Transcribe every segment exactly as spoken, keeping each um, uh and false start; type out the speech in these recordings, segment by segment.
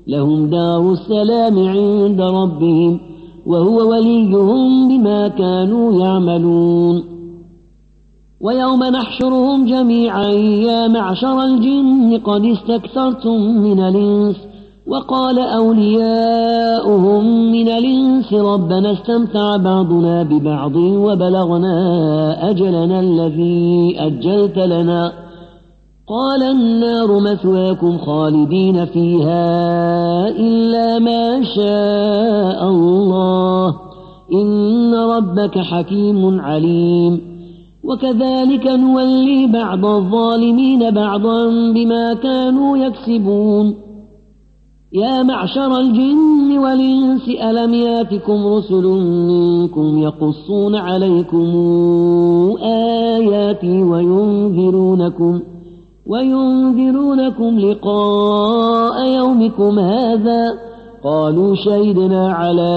لهم دار السلام عند ربهم وهو وليهم بما كانوا يعملون ويوم نحشرهم جميعا يا معشر الجن قد استكثرتم من الإنس وقال أولياؤهم من الإنس ربنا استمتع بعضنا ببعض وبلغنا أجلنا الذي أجلت لنا قال النار مثواكم خالدين فيها إلا ما شاء الله إن ربك حكيم عليم وكذلك نولي بعض الظالمين بعضا بما كانوا يكسبون يا معشر الجن والإنس ألم ياتكم رسل منكم يقصون عليكم آياتي وينذرونكم وينذرونكم لقاء يومكم هذا قالوا شهدنا على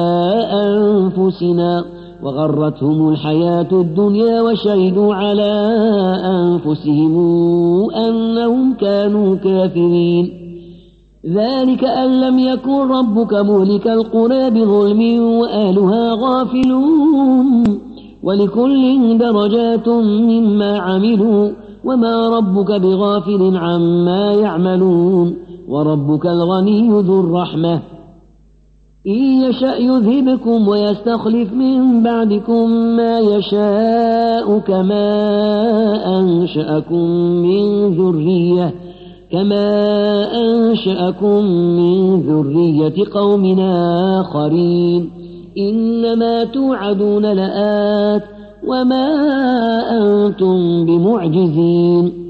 أنفسنا وغرتهم الحياة الدنيا وشهدوا على أنفسهم أنهم كانوا كافرين ذلك أن لم يكن ربك مهلك القرى بظلم وأهلها غافلون ولكل درجات مما عملوا وما ربك بغافل عما يعملون وربك الغني ذو الرحمة إن يشأ يذهبكم ويستخلف من بعدكم ما يشاء كما أنشأكم من ذرية كما أنشأكم من ذرية قوم آخرين إنما توعدون لآت وما أنتم بمعجزين